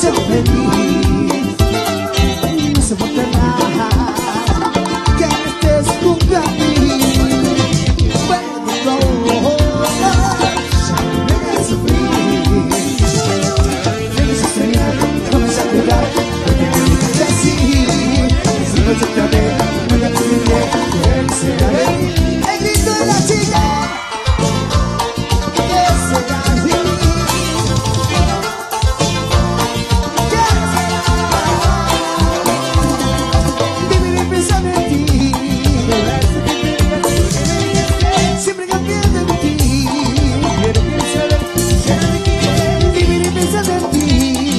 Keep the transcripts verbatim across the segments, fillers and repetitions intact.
yo feliz. No soporto nada que no estés junto a mí. Cuando me hagas sufrir, me hagas sufrir, comienza a llorar, porque me dejaste así. Si no te traté, no la tuve, él será él. El grito de la chica que será así. Viviré pensando en ti, siempre cambiando en ti. Viviré pensando en ti,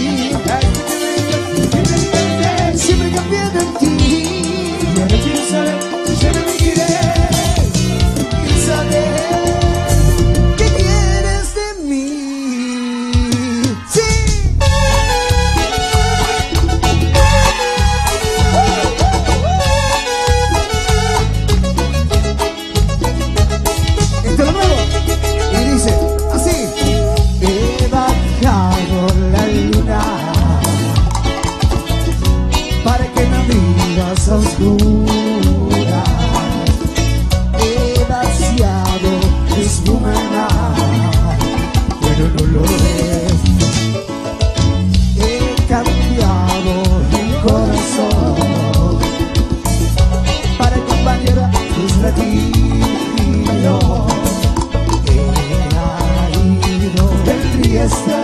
siempre cambiando en ti. Ya no quiero saber, ya no me quieres. Quiero saber qué quieres de mí. Sí. Esto es lo nuevo. Y dice así: he bajado la luna para que me digas a oscuras. He vaciado mis bumerangs, pero no lo ves. He cambiado el corazón para acompañar tus latidos. He ido del Trieste